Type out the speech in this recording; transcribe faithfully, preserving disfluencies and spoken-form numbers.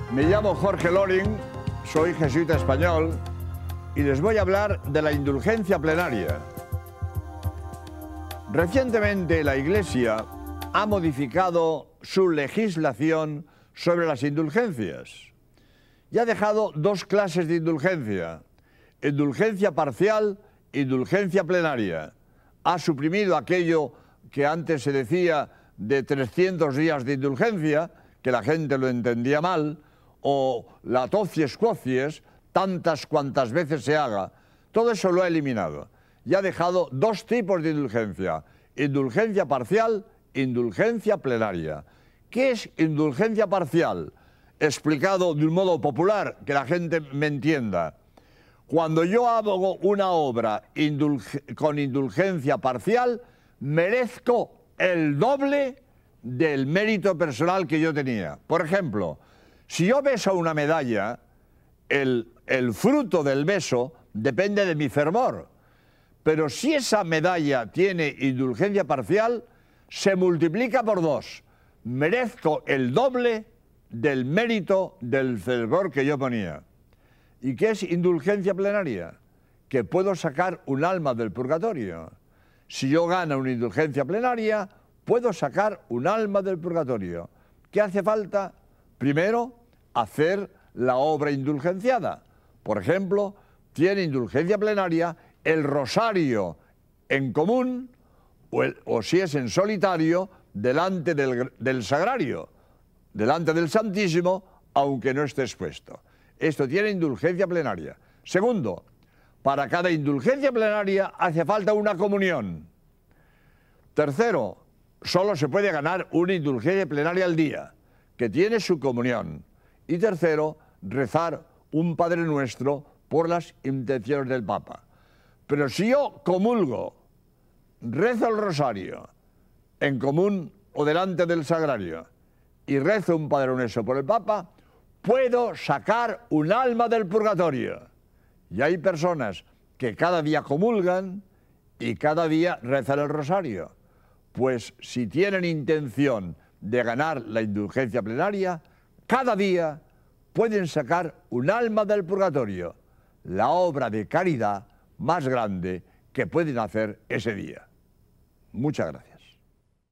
Me llamo Jorge Loring, soy jesuita español y les voy a hablar de la indulgencia plenaria. Recientemente la Iglesia ha modificado su legislación sobre las indulgencias y ha dejado dos clases de indulgencia: indulgencia parcial e indulgencia plenaria. Ha suprimido aquello que antes se decía de trescientos días de indulgencia, que la gente lo entendía mal, o la tocies quocies, tantas cuantas veces se haga. Todo eso lo ha eliminado y ha dejado dos tipos de indulgencia: indulgencia parcial e indulgencia plenaria. ¿Qué es indulgencia parcial? Explicado de un modo popular, que la gente me entienda. Cuando yo hago una obra indulge, con indulgencia parcial, merezco el doble del mérito personal que yo tenía. Por ejemplo, si yo beso una medalla, el, el fruto del beso depende de mi fervor. Pero si esa medalla tiene indulgencia parcial, se multiplica por dos. Merezco el doble del mérito del fervor que yo ponía. ¿Y qué es indulgencia plenaria? Que puedo sacar un alma del purgatorio. Si yo gano una indulgencia plenaria, puedo sacar un alma del purgatorio. ¿Qué hace falta? Primero, hacer la obra indulgenciada. Por ejemplo, tiene indulgencia plenaria el rosario en común o, el, o si es en solitario, delante del, del sagrario, delante del Santísimo, aunque no esté expuesto. Esto tiene indulgencia plenaria. Segundo, para cada indulgencia plenaria hace falta una comunión. Tercero, solo se puede ganar una indulgencia plenaria al día, que tiene su comunión. Y tercero, rezar un Padre Nuestro por las intenciones del Papa. Pero si yo comulgo, rezo el rosario en común o delante del sagrario y rezo un Padre Nuestro por el Papa, puedo sacar un alma del purgatorio. Y hay personas que cada día comulgan y cada día rezan el rosario. Pues si tienen intención de ganar la indulgencia plenaria, cada día pueden sacar un alma del purgatorio, la obra de caridad más grande que pueden hacer ese día. Muchas gracias.